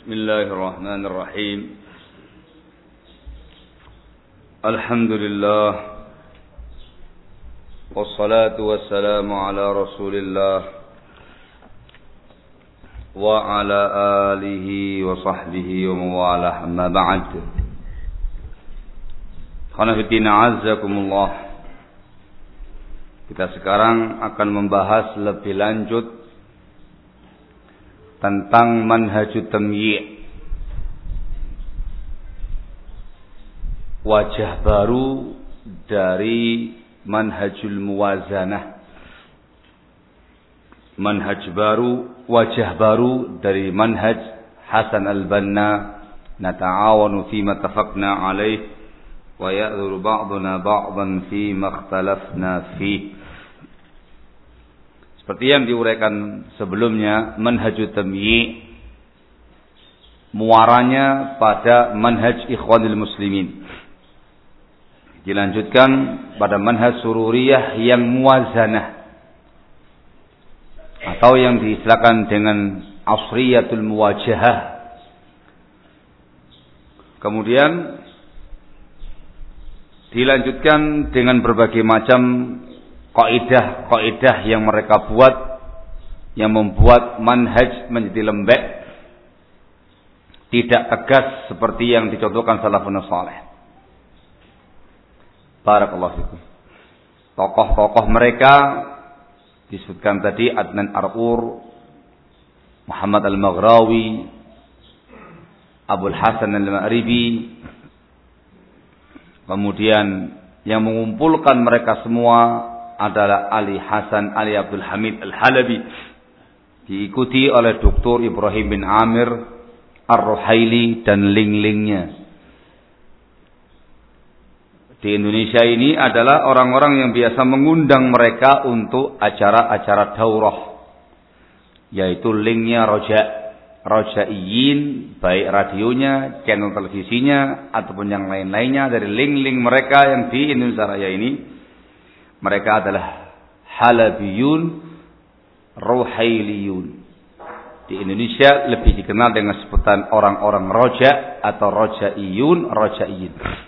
Bismillahirrahmanirrahim. Alhamdulillah. Wassalatu wassalamu ala Rasulillah wa ala alihi wa sahbihi wa mawalah, amma ba'd. Khanafiddin a'azzakumullah. Kita sekarang akan membahas lebih lanjut tentang manhajut tamyi', wajah baru dari manhajul muwazanah, manhaj baru, wajah baru dari manhaj Hasan al-Banna. Nata'awanu fima tafaqna alaih wa ya'dhuru ba'duna ba'dan fima ikhtalafna fih. Seperti yang diuraikan sebelumnya, manhajut tamyi' muaranya pada manhaj ikhwanil muslimin. Dilanjutkan pada manhaj sururiyah yang muwazanah, atau yang diistilahkan dengan asriyatul muwajahah. Kemudian dilanjutkan dengan berbagai macam kaidah yang mereka buat, yang membuat manhaj menjadi lembek, tidak tegas seperti yang dicontohkan salafun salih. Barakallahu fikum. Tokoh-tokoh mereka disebutkan tadi, Adnan Ar'ur, Muhammad Al-Maghrawi, Abul Hasan Al-Ma'ribi. Kemudian yang mengumpulkan mereka semua adalah Ali Hasan Ali Abdul Hamid Al-Halabi, diikuti oleh Dr. Ibrahim bin Amir Ar-Ruhaili dan ling-lingnya. Di Indonesia ini adalah orang-orang yang biasa mengundang mereka untuk acara-acara daurah, yaitu linknya Rojaiyin, baik radionya, channel televisinya, ataupun yang lain-lainnya dari link-link mereka yang di Indonesia Raya ini. Mereka adalah Halabiyun, Ruhailiyun. Di Indonesia lebih dikenal dengan sebutan orang-orang Roja atau Rojaiyun, Rojaiyin.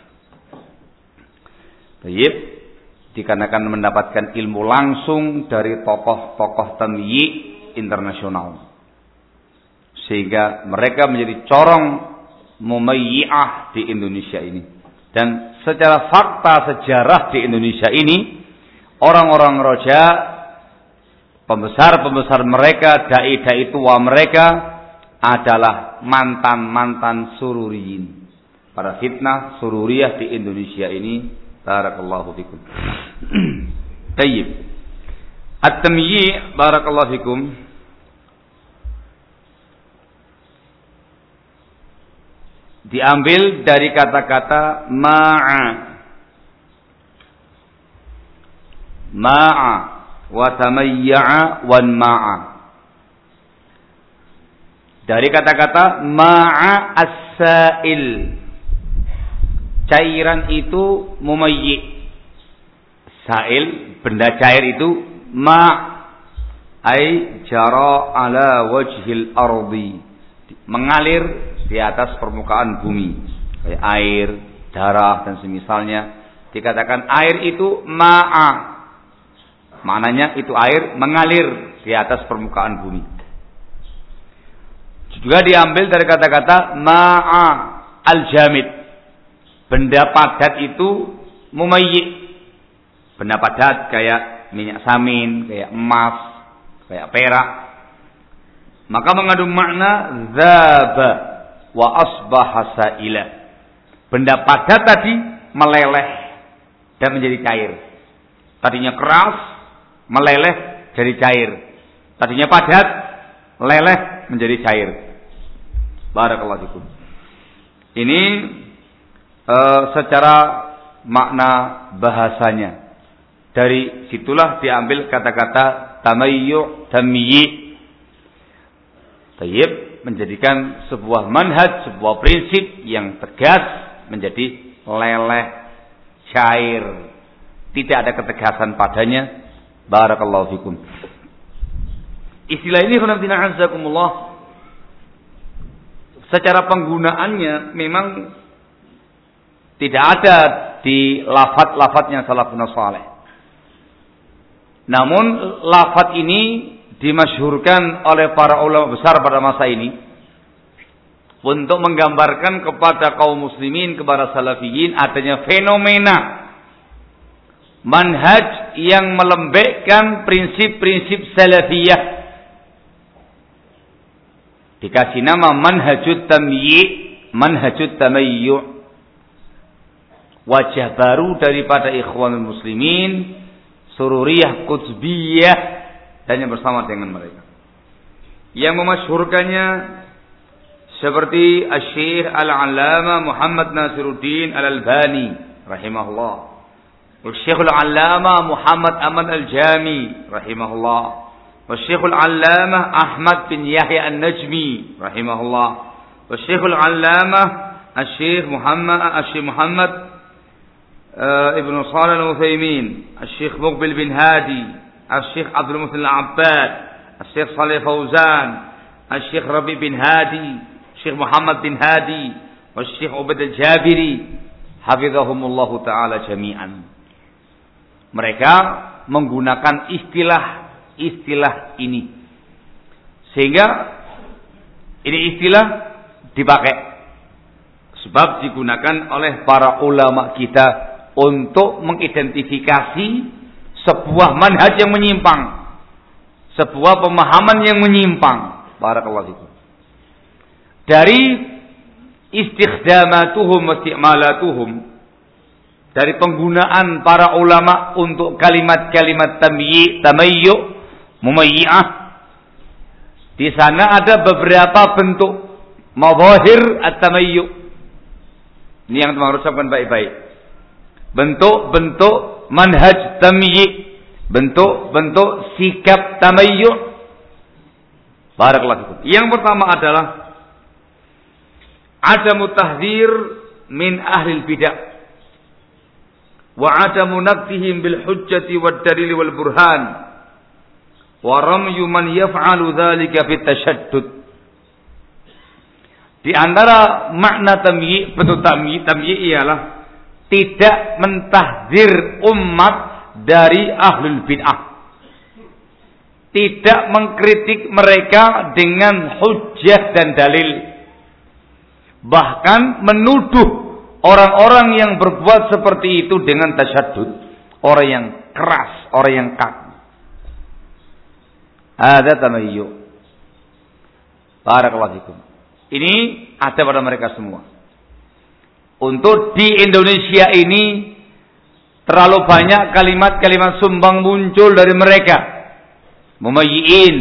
Baik, dikarenakan mendapatkan ilmu langsung dari tokoh-tokoh tamyi' internasional, sehingga mereka menjadi corong mumayyi'ah di Indonesia ini. Dan secara fakta sejarah di Indonesia ini, orang-orang Roja, pembesar-pembesar mereka, dai-dai tua mereka adalah mantan-mantan sururiyin. Para fitnah sururiyah di Indonesia ini. Barakallahu fikum. Tayyib. At-tamyi' barakallahu fikum diambil dari kata-kata ma'a wa tamayya'a wan ma'a. Dari kata-kata ma'a as-sa'il, cairan itu mumayyi'. Sa'il, benda cair itu ai jara ala wajhil ardi, mengalir di atas permukaan bumi, kayak air, darah dan semisalnya. Dikatakan air itu ma'a, maknanya itu air mengalir di atas permukaan bumi. Juga diambil dari kata-kata ma'a al-jamid, benda padat itu mumayyi'. Benda padat kayak minyak samin, kayak emas, kayak perak, maka mengandung makna dzaba wa asbaha sa'ila. Benda padat tadi meleleh dan menjadi cair. Tadinya keras, meleleh jadi cair. Tadinya padat, meleleh menjadi cair. Barakallahu fikum. Ini secara makna bahasanya. Dari situlah diambil kata-kata tamayyu', tamyi'. Tayyib, menjadikan sebuah manhaj, sebuah prinsip yang tegas menjadi leleh, cair. Tidak ada ketegasan padanya. Barakallahu fikum. Istilah ini khonafidina azakumullah secara penggunaannya memang tidak ada di lafaz-lafaznya salafun saleh. Namun lafaz ini dimasyhurkan oleh para ulama besar pada masa ini untuk menggambarkan kepada kaum muslimin, kepada salafiyin adanya fenomena manhaj yang melembekkan prinsip-prinsip salafiyah. Dikasih nama manhajut tamyi', manhajut tamayyu'. Wajah baru daripada ikhwanul muslimin, sururiyah, qutbiyah, dan yang bersama dengan mereka. Yang memasyhurkannya seperti Asy-Syaikh Al-'Allamah Muhammad Nasiruddin Al-Albani rahimahullah, Asy-Syaikh Al-'Allamah Muhammad Aman Al-Jami rahimahullah, Asy-Syaikh Al-'Allamah Ahmad bin Yahya An-Najmi rahimahullah, Asy-Syaikh Al-'Allamah Asy-Syaikh Muhammad Ibn Shalih Al-Utsaimin, Asy-Syaikh Muqbil bin Hadi, Asy-Syaikh Abdul Muhsin Al-'Abbad, Asy-Syaikh Shalih Fauzan, Asy-Syaikh Rabi bin Hadi, Syekh Muhammad bin Hadi, Asy-Syaikh Ubaid Al-Jabiri, hafizahumullah taala jami'an. Mereka menggunakan istilah ini, sehingga ini istilah dipakai sebab digunakan oleh para ulama kita untuk mengidentifikasi sebuah manhaj yang menyimpang, sebuah pemahaman yang menyimpang. Barakallahu fikum. Dari istikhdamatuhum wa isti'malatuhum, dari penggunaan para ulama untuk kalimat-kalimat tamyi', tamayyu', mumayyi'ah, di sana ada beberapa bentuk madzahir at-tamayyu'. Ini yang teman ucapkan baik-baik. Bentuk-bentuk manhaj tamyi', bentuk-bentuk sikap tamayyu'. Barakallahu fikum. Yang pertama adalah adamu tahdzir min ahli bidah wa adamu naqdihim bil hujjati wad dalil wal burhan wa ramyu man yaf'alu dzalika bit tashaddud. Di antara makna tamyi', bentuk tamyi' ialah tidak mentahdzir umat dari ahlul bid'ah, tidak mengkritik mereka dengan hujjah dan dalil, bahkan menuduh orang-orang yang berbuat seperti itu dengan tasyaddud, orang yang keras, orang yang kaku. Ada tamayyu'. Barakallahu fikum. Ini ada pada mereka semua. Untuk di Indonesia ini terlalu banyak kalimat-kalimat sumbang muncul dari mereka. Mumayyi'in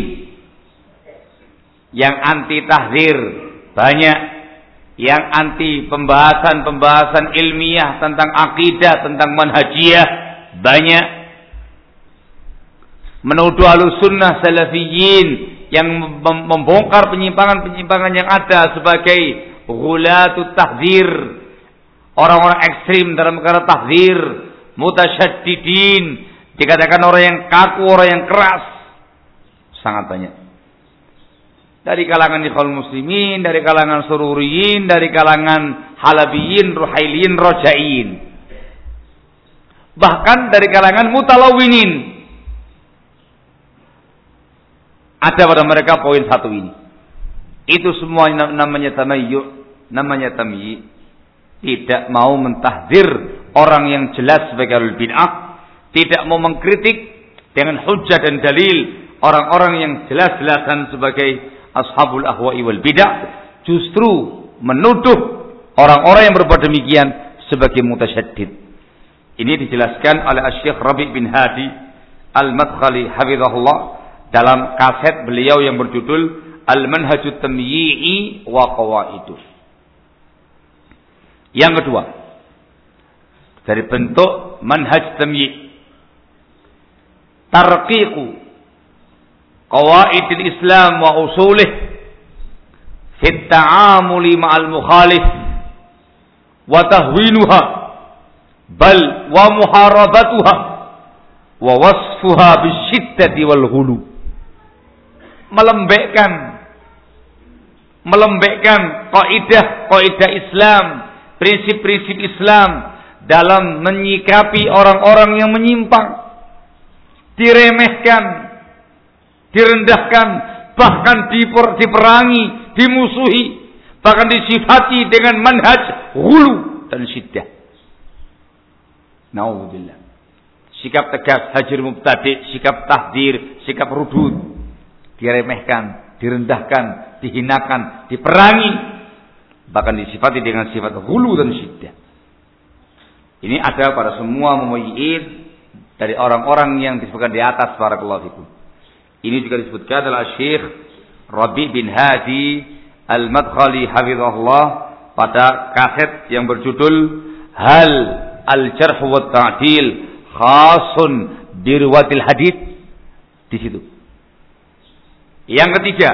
yang anti tahdzir banyak, yang anti pembahasan-pembahasan ilmiah tentang akidah, tentang manhajiyah banyak. Menuduh Ahlussunnah Salafiyyin yang membongkar penyimpangan-penyimpangan yang ada sebagai ghulatut tahdzir, orang-orang ekstrim dalam perkara tahdzir, mutasyaddidin, dikatakan orang yang kaku, orang yang keras, sangat banyak. Dari kalangan ikhwanul muslimin, dari kalangan sururiyin, dari kalangan halabiyin, ruhailiyin, rojaiyin, bahkan dari kalangan mutalawinin. Ada pada mereka poin satu ini. Itu semua namanya tamayyu', namanya tamyi'. Tidak mau mentahdzir orang yang jelas sebagai ahlul bid'ah, tidak mau mengkritik dengan hujjah dan dalil orang-orang yang jelas-jelasan sebagai ashabul ahwa'i wal bid'ah, justru menuduh orang-orang yang berbuat demikian sebagai mutasyaddid. Ini dijelaskan oleh Asy-Syaikh Rabi bin Hadi Al-Madkhali hafizahullah dalam kaset beliau yang berjudul Al-Manhajut Tamyi'i wa Qawaiduh. Yang kedua, dari bentuk manhaj tamyi', tarqiqu qawaidil Islam wa usulih fi ta'amuli ma'al mukhalif wa tahwinuha bal wa muharabatuha wa wasfuha bisyiddati wal ghulu. Melembekkan melembekkan kaidah Islam, prinsip-prinsip Islam dalam menyikapi orang-orang yang menyimpang, diremehkan, direndahkan, bahkan diperangi, dimusuhi, bahkan disifati dengan manhaj ghulu dan syiddah. Nauzubillah. Sikap tegas, hajir mubtadi', sikap tahdir, sikap rudud, diremehkan, direndahkan, dihinakan, diperangi, bahkan disifati dengan sifat ghulu dan syiddah. Ini ada pada semua mumayyi'in dari orang-orang yang disebutkan di atas, barakallahu fikum. Ini juga disebutkan adalah Syekh Rabi' bin Hadi Al-Madkhali hafizahullah pada kaset yang berjudul Hal Al-Jarh wa Ta'dil Khasun bi Riwayatil Hadits, di situ. Yang ketiga,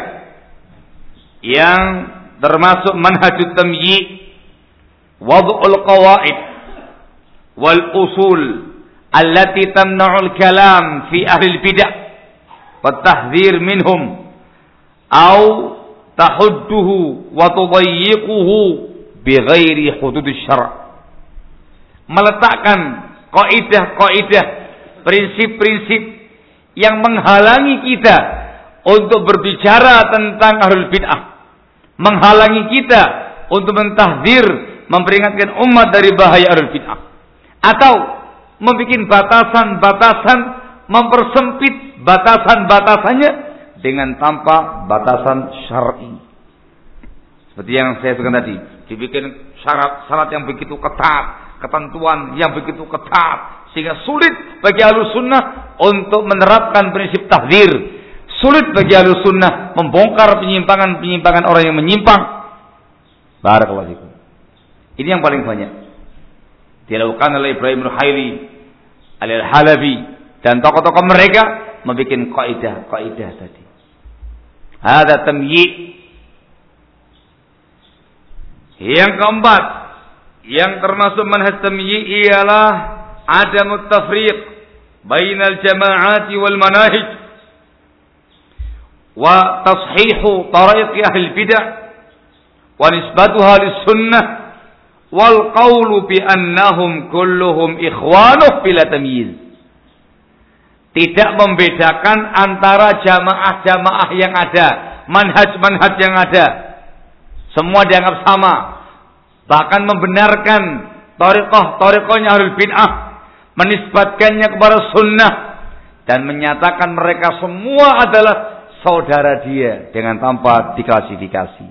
yang termasuk manhajut tamyi' wad'ul qawaid wal usul allati tamna'ul kalam fi ahli al-bid'ah wa tahdhir minhum aw tahudduhu wa tudayyiquhu bighairi hududus syara'. Meletakkan kaidah-kaidah, prinsip-prinsip yang menghalangi kita untuk berbicara tentang ahlul bid'ah, menghalangi kita untuk mentahdir, memperingatkan umat dari bahaya ahlul bid'ah, atau membuat batasan-batasan, mempersempit batasan-batasannya dengan tanpa batasan syar'i. Seperti yang saya sebutkan tadi, dibikin syarat-syarat yang begitu ketat, ketentuan yang begitu ketat, sehingga sulit bagi ahlus sunnah untuk menerapkan prinsip tahdzir. Sulit bagi ahlus sunnah membongkar penyimpangan-penyimpangan orang yang menyimpang. Barakallahu fikum. Ini yang paling banyak dilakukan oleh Ibrahim Ruhaili, Al-Halabi, dan tokoh-tokoh mereka membuat kaidah-kaidah tadi. Hada tamyi'. Yang keempat, yang termasuk manhaj tamyi' ialah adamut tafriq bainal jama'ati wal manahij wa tashihu tariq ahli bidah wa nisbatuha lis sunnah wal qawlu bi annahum kulluhum ikhwanuh bila tamyiz. Tidak membedakan antara jamaah-jamaah yang ada, manhaj-manhaj yang ada, semua dianggap sama. Bahkan membenarkan thariqah-thariqahnya ahlul bid'ah, menisbatkannya kepada sunnah, dan menyatakan mereka semua adalah saudara dia dengan tanpa diklasifikasi.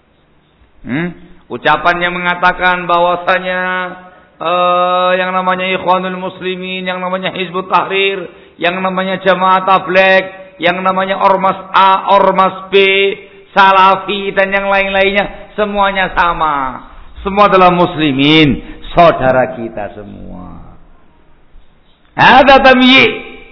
Ucapan yang mengatakan bahwasanya yang namanya Ikhwanul Muslimin, yang namanya Hizbut Tahrir, yang namanya Jamaah Tabligh, yang namanya Ormas A, Ormas B, Salafi, dan yang lain-lainnya, semuanya sama. Semua adalah muslimin, saudara kita semua. Ada tamyi'.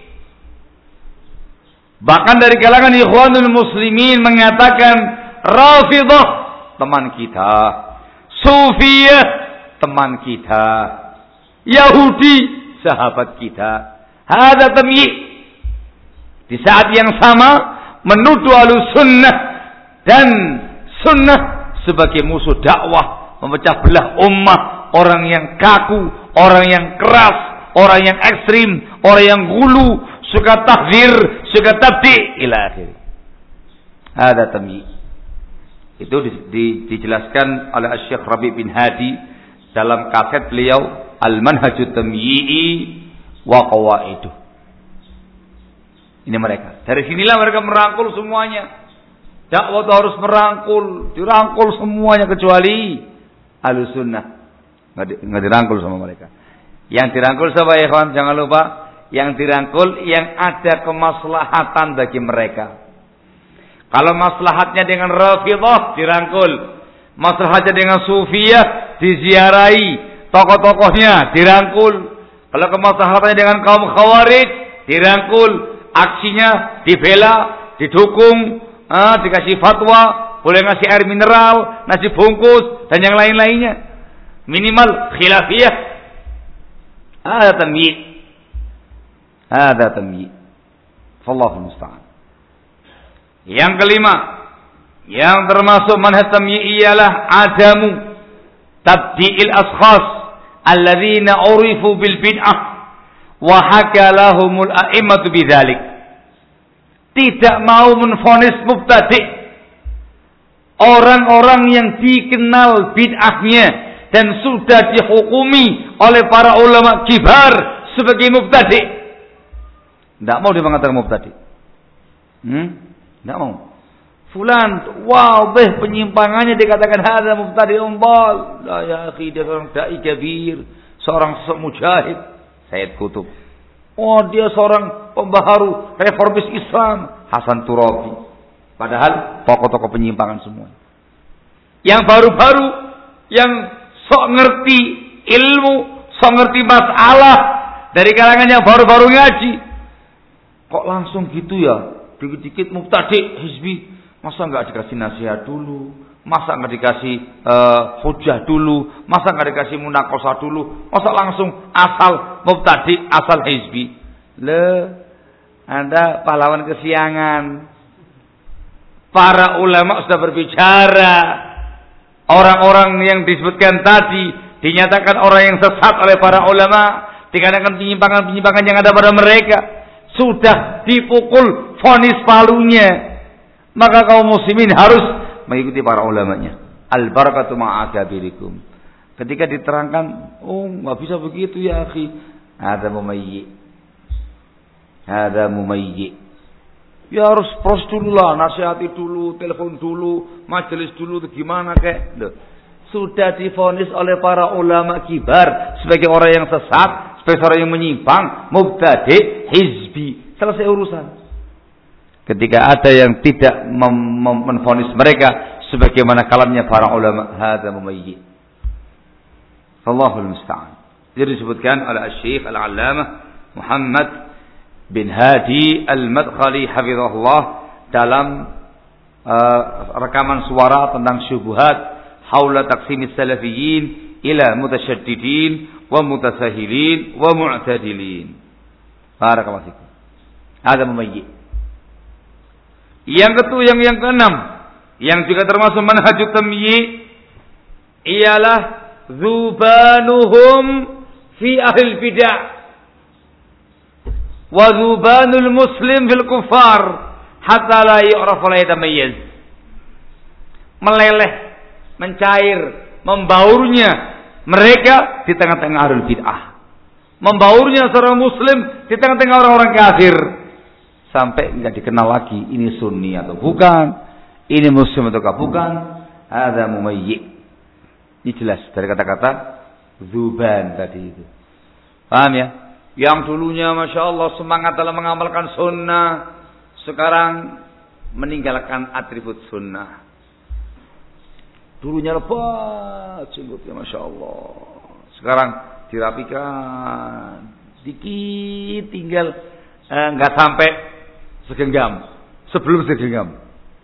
Bahkan dari kalangan Ikhwanul Muslimin mengatakan Rafidhah teman kita, Sufiyah teman kita, Yahudi sahabat kita. Ada tamyi'. Di saat yang sama menuduh Ahlussunnah dan sunnah sebagai musuh dakwah, memecah belah ummah, orang yang kaku, orang yang keras, orang yang ekstrim, orang yang ghulu, suka tahdzir, suka tabdi' ila akhir. Ada tamyi'. Itu dijelaskan oleh Syekh Rabi' bin Hadi dalam kaset beliau Al-Manhajut Tamyi'i wa Qawaiduh. Ini mereka. Dari sinilah mereka merangkul semuanya. Dakwah itu harus dirangkul semuanya kecuali Ahlussunnah. Enggak dirangkul sama mereka. Yang dirangkul siapa ya kawan? Jangan lupa, yang dirangkul yang ada kemaslahatan bagi mereka. Kalau maslahatnya dengan Rafidhah dirangkul, maslahatnya dengan Sufiyah diziarahi, tokoh-tokohnya dirangkul. Kalau kemaslahatannya dengan kaum Khawarij dirangkul, aksinya dibela, didukung, dikasih fatwa, boleh ngasih air mineral, nasi bungkus, dan yang lain-lainnya. Minimal khilafiyah. Ada tamyi'. Wallahu musta'an. Yang kelima, Yang termasuk manhaj tamyiz ialah adamu tabdi'il ashkhas alladzina urifu bil bid'ah wa hakalahumul a'immatu bidzalik. Tidak mau menvonis mubtadi' orang-orang yang dikenal bid'ahnya dan sudah dihukumi oleh para ulama kibar sebagai mubtadi'. Tidak mau dia mengatakan mubtadi'. Tidak mau. Fulan, wow, penyimpangannya dikatakan hadza mubtadi'un dhal. La ya akhi, dia seorang dai kabir, seorang sosok mujahid, Sayyid Qutb. Oh, dia seorang pembaharu reformis Islam, Hasan Turabi. Padahal tokoh-tokoh penyimpangan semua. Yang baru-baru, yang sok ngerti ilmu, sok ngerti masalah dari kalangan yang baru-baru ngaji. Kok langsung gitu ya? Dikit-dikit mubtadi' hizbi. Masa nggak dikasih nasihat dulu? Masa nggak dikasih hujah dulu? Masa nggak dikasih munakosah dulu? Masa langsung asal mubtadi, asal hizbi? Anda pahlawan kesiangan. Para ulama sudah berbicara. Orang-orang yang disebutkan tadi dinyatakan orang yang sesat oleh para ulama. Dikarenakan penyimpangan-penyimpangan yang ada pada mereka. Sudah dipukul vonis palunya. Maka kaum muslimin harus mengikuti para ulamanya. Al-barakatu ma'akabirikum. Ketika diterangkan, oh nggak bisa begitu ya akhi. Ada mumayyi. Ya harus pros dulu lah, nasihati dulu, telepon dulu, majelis dulu, gimana kek. Sudah divonis oleh para ulama kibar sebagai orang yang sesat, sebagai orang yang menyimpang, mubtadi', hizbi. Selesai urusan. Ketika ada yang tidak menvonis mereka sebagaimana kalamnya para ulama, hadza mumayyi. Allahul musta'an. Jadi disebutkan oleh Syekh Al-Allamah Muhammad bin Hadi Al-Madkhali hafizahullah dalam rekaman suara tentang syubhat haula taqsimis salafiyyin ila mutasyaddidin wa mutasahilin wa mu'tadilin. Barakallahu fikum. Hadza mumayyi. Yang keenam, yang juga termasuk manhajut tamyiz ialah zubanuhum fi ahli bid'ah wa zubanul muslim fil kuffar hatta la yu'raf wa la yatamayyiz. Meleleh, mencair, membaurnya mereka di tengah-tengah ahlul bid'ah. Membaurnya seorang muslim di tengah-tengah orang-orang kafir. Sampai tidak dikenal lagi ini sunni atau bukan, ini muslim atau bukan. Ada mumayyi. Ini jelas dari kata-kata zuban tadi itu. Paham ya? Yang dulunya masya Allah semangat dalam mengamalkan sunnah, sekarang meninggalkan atribut sunnah. Dulunya lebat jenggotnya masya Allah, sekarang dirapikan, dikit tinggal nggak sampai segenggam, sebelum segenggam.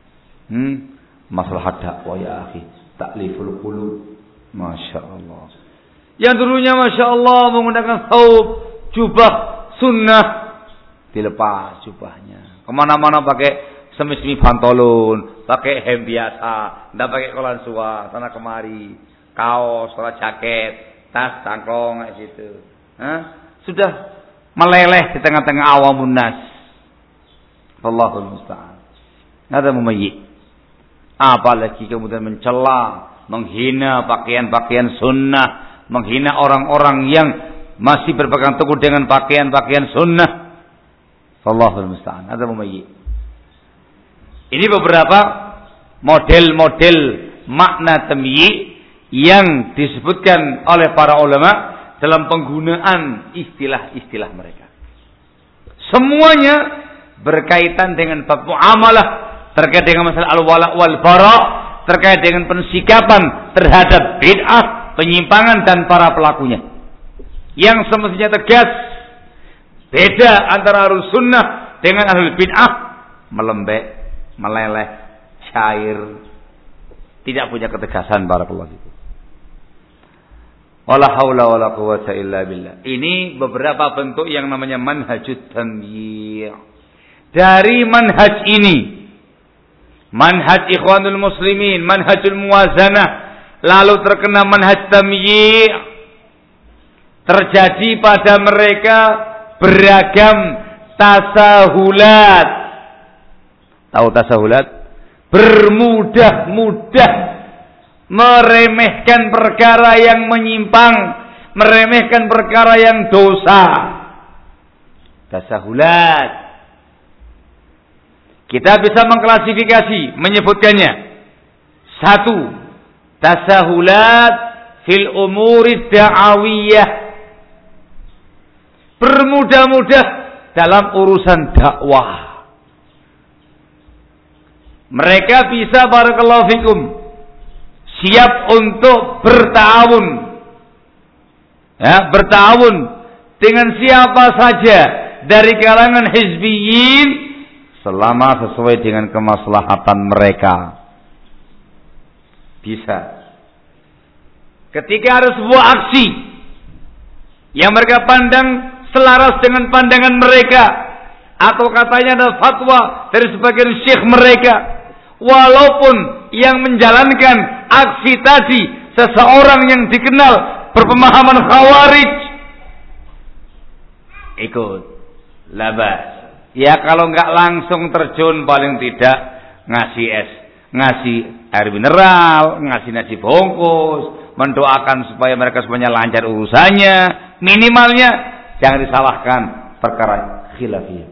Masalah dakwah ya akhi, takliful qulub, masya Allah. Yang dulunya masya Allah menggunakan thawb, jubah sunnah, dilepas jubahnya. Kemana-mana pakai semi-semi pantolon, pakai hem biasa, tidak pakai kolan suah, sana kemari, kaos, jaket, tas, cangklong, kayak gitu. Sudah meleleh di tengah-tengah awamun nas. Allahul musta'an. Ada mumayyi. Apalagi kemudian mencela, menghina pakaian-pakaian sunnah, menghina orang-orang yang masih berpegang teguh dengan pakaian-pakaian sunnah. Allahul musta'an. Ada mumayyi. Ini beberapa model-model makna tamyiz yang disebutkan oleh para ulama dalam penggunaan istilah-istilah mereka. Semuanya berkaitan dengan bab muamalah, terkait dengan masalah al-wala wal bara, terkait dengan pensikapan terhadap bid'ah, penyimpangan dan para pelakunya. Yang semestinya tegas, beda antara ahlus sunnah dengan ahlul bid'ah, melembek, meleleh, cair, tidak punya ketegasan barakallahu fikum. Wala haula wala quwwata illa billah. Ini beberapa bentuk yang namanya manhajut tamyiz. Dari manhaj ini manhaj Ikhwanul Muslimin, manhajul muwazanah, lalu terkena manhaj tamyi', terjadi pada mereka beragam tasahulat. Tahu tasahulat? Bermudah-mudah meremehkan perkara yang menyimpang, meremehkan perkara yang dosa. Tasahulat. Kita bisa mengklasifikasi, menyebutkannya. 1. Tasahulat fil umuri da'awiyah. Bermudah-mudah dalam urusan dakwah. Mereka bisa, barakallahu fikum, siap untuk bertawun. Ya, bertawun dengan siapa saja dari kalangan hizbiyin selama sesuai dengan kemaslahatan mereka. Bisa. Ketika ada sebuah aksi yang mereka pandang selaras dengan pandangan mereka, atau katanya ada fatwa dari sebagian syekh mereka, walaupun yang menjalankan aksi tadi seseorang yang dikenal berpemahaman khawarij, ikut labas. Ya kalau nggak langsung terjun, paling tidak ngasih es, ngasih air mineral, ngasih nasi bungkus, mendoakan supaya mereka semuanya lancar urusannya. Minimalnya jangan disalahkan perkara khilafiyah.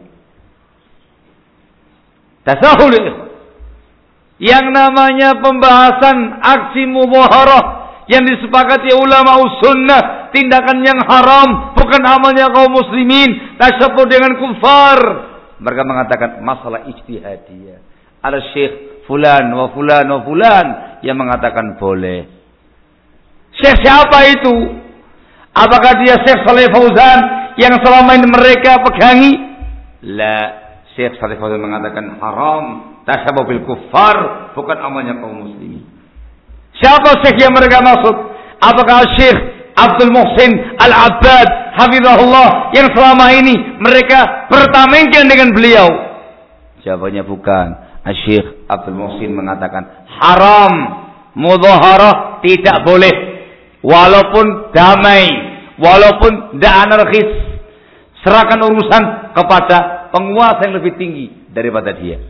Tasahul. Yang namanya pembahasan aksi mudhaharah yang disepakati ulama sunnah, tindakan yang haram, bukan amalnya kaum muslimin, tasyabuh dengan kufar. Mereka mengatakan masalah ijtihadiyah. Ada syekh fulan wa fulan wa fulan yang mengatakan boleh. Syekh siapa itu? Apakah dia Syekh Shalih Fauzan yang selama ini mereka pegangi? La, Syekh Shalih Fauzan mengatakan haram, tasyabuh bil kufar, bukan amalnya kaum muslimin. Siapa syekh yang mereka maksud? Apakah Syekh Abdul Muhsin Al-Abbad hafizahullah yang selama ini mereka bertamengkan dengan beliau? Jawabannya bukan. Syekh Abdul Muhsin mengatakan haram, mudhaharah tidak boleh, walaupun damai, walaupun tidak anarkis. Serahkan urusan kepada penguasa yang lebih tinggi daripada dia.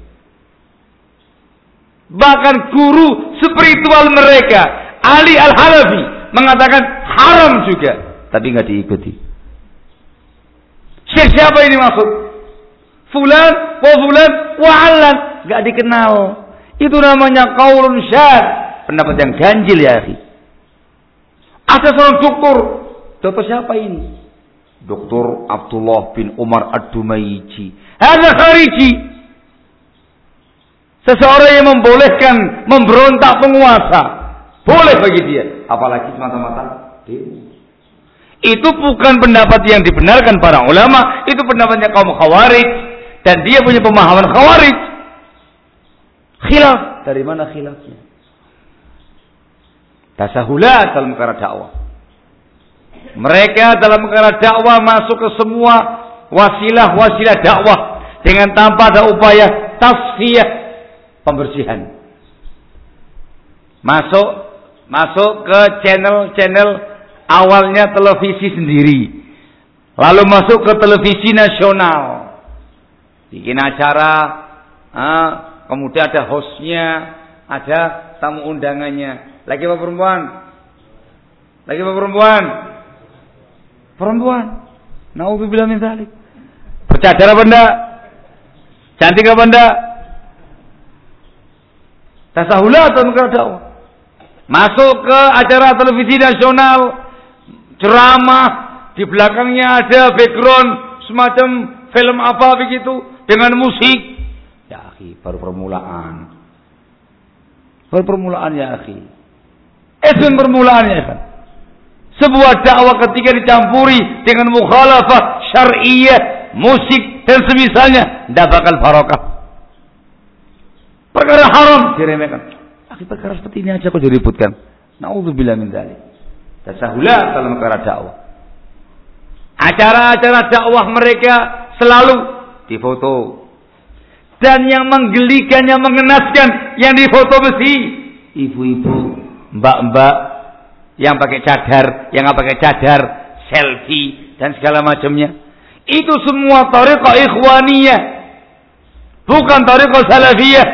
Bahkan guru spiritual mereka, Ali Al-Halafi, mengatakan haram juga, tapi nggak diikuti. Syekh siapa ini maksud? Fulan, wa fulan, wa alan, nggak dikenal. Itu namanya qaulun syadz, pendapat yang ganjil ya akhi. Ada seorang dokter siapa ini? Dokter Abdullah bin Umar Ad-Dumaiji. Ada khariji. Seseorang yang membolehkan memberontak penguasa, boleh bagi dia, apalagi semata-mata demo. Itu bukan pendapat yang dibenarkan para ulama, itu pendapatnya kaum khawarij, dan dia punya pemahaman khawarij. Khilaf, dari mana khilafnya? Tasahulat dalam perkara dakwah. Mereka dalam perkara dakwah masuk ke semua wasilah dakwah dengan tanpa ada upaya tasfiyah, pembersihan. Masuk ke channel awalnya televisi sendiri, lalu masuk ke televisi nasional, bikin acara, kemudian ada hostnya, ada tamu undangannya. Lagi apa perempuan? Lagi apa perempuan? Perempuan. Nauzubillah min dzalik. Bercadar apa enggak? Cantik apa enggak? Tasahulat dalam perkara dakwah. Masuk ke acara televisi nasional, ceramah, di belakangnya ada background semacam film apa begitu dengan musik. Ya akhi, baru permulaan. Baru permulaan ya akhi. Itu permulaan ya kan. Sebuah dakwah ketika dicampuri dengan mukhalafah syar'iyyah, musik dan semisalnya, tidak bakal barokah. Perkara haram diremehkan. Perkara seperti ini aja kok diributkan. Nauzubillah min dzalik. Tasahulat dalam perkara dakwah. Acara-acara dakwah mereka selalu difoto, Dan yang menggelikan, yang mengenaskan, yang difoto besi, ibu-ibu, mbak-mbak, yang pakai cadar, yang nggak pakai cadar, selfie dan segala macamnya. Itu semua thariqah ikhwaniyah, bukan thariqah salafiyah.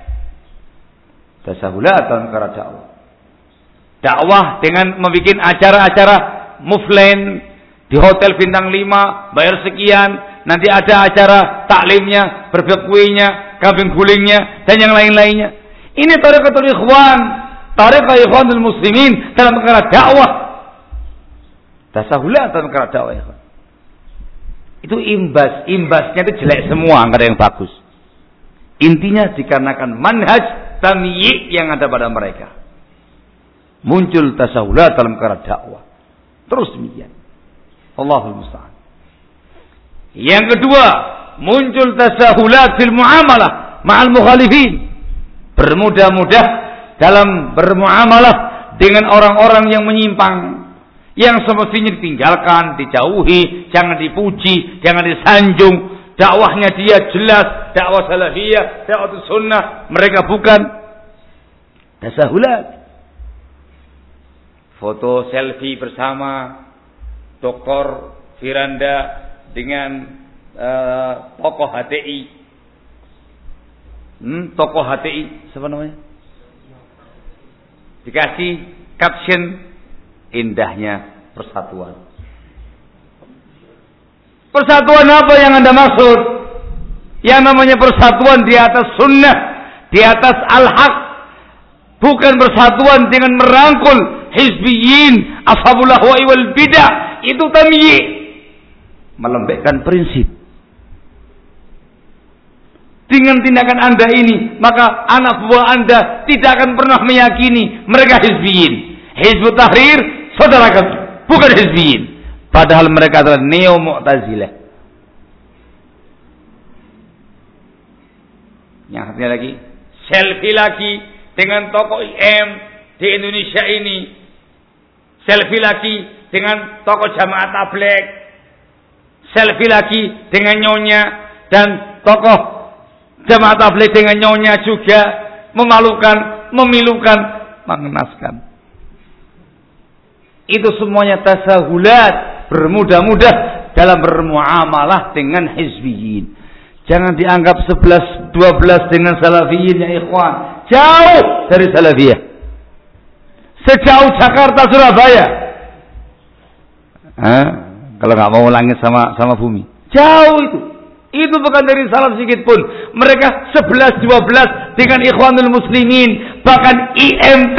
Tasahulatan karena dakwah dengan membuat acara-acara muflen di hotel bintang 5, bayar sekian, nanti ada acara taklimnya, berbek kuenya, kambing gulingnya dan yang lain-lainnya. Ini thariqatul ikhwan, thariqah ikhwanul muslimin dalam perkara dakwah. Tasahulatan karena dakwah ikhwan. Itu imbasnya itu jelek semua, enggak ada yang bagus. Intinya dikarenakan manhaj tamyi' yang ada pada mereka. Muncul tasahulat dalam perkara dakwah. Terus demikian. Allahul musta'an. Yang kedua, muncul tasahulat fil muamalah ma'al mukhalifin. Bermudah-mudah dalam bermuamalah dengan orang-orang yang menyimpang, yang semestinya ditinggalkan, dijauhi, jangan dipuji, jangan disanjung. Dakwahnya dia jelas, dakwah salafiyah, dakwah sunnah, mereka bukan. Tasahulat. Foto selfie bersama Dr. Firanda dengan tokoh HTI. Tokoh HTI, siapa namanya? Dikasih caption, indahnya persatuan. Persatuan apa yang Anda maksud? Yang namanya persatuan di atas sunnah, di atas al-haq. Bukan persatuan dengan merangkul hizbiyin, ashabul ahwa'i wal bidah. Itu tamyi', melembekkan prinsip. Dengan tindakan Anda ini, maka anak buah Anda tidak akan pernah meyakini mereka hizbiyin. Hizbut Tahrir, saudara kami, bukan hizbiyin. Padahal mereka adalah neo-mu'tazilah. Yang satunya lagi, selfie lagi dengan tokoh IM di Indonesia ini. Selfie lagi dengan tokoh jamaah tabligh. Selfie lagi dengan nyonya dan tokoh jamaah tabligh dengan nyonya juga. Memalukan, memilukan, mengenaskan. Itu semuanya tasahulat, bermudah-mudah dalam bermuamalah dengan hizbiyin. Jangan dianggap 11-12 dengan salafiyin ya ikhwan. Jauh dari salafiyah. Sejauh Jakarta, Surabaya. Kalau nggak mau langit sama bumi. Jauh itu. Itu bukan dari salaf sedikit pun. Mereka 11-12 dengan ikhwanul muslimin. Bahkan IM3.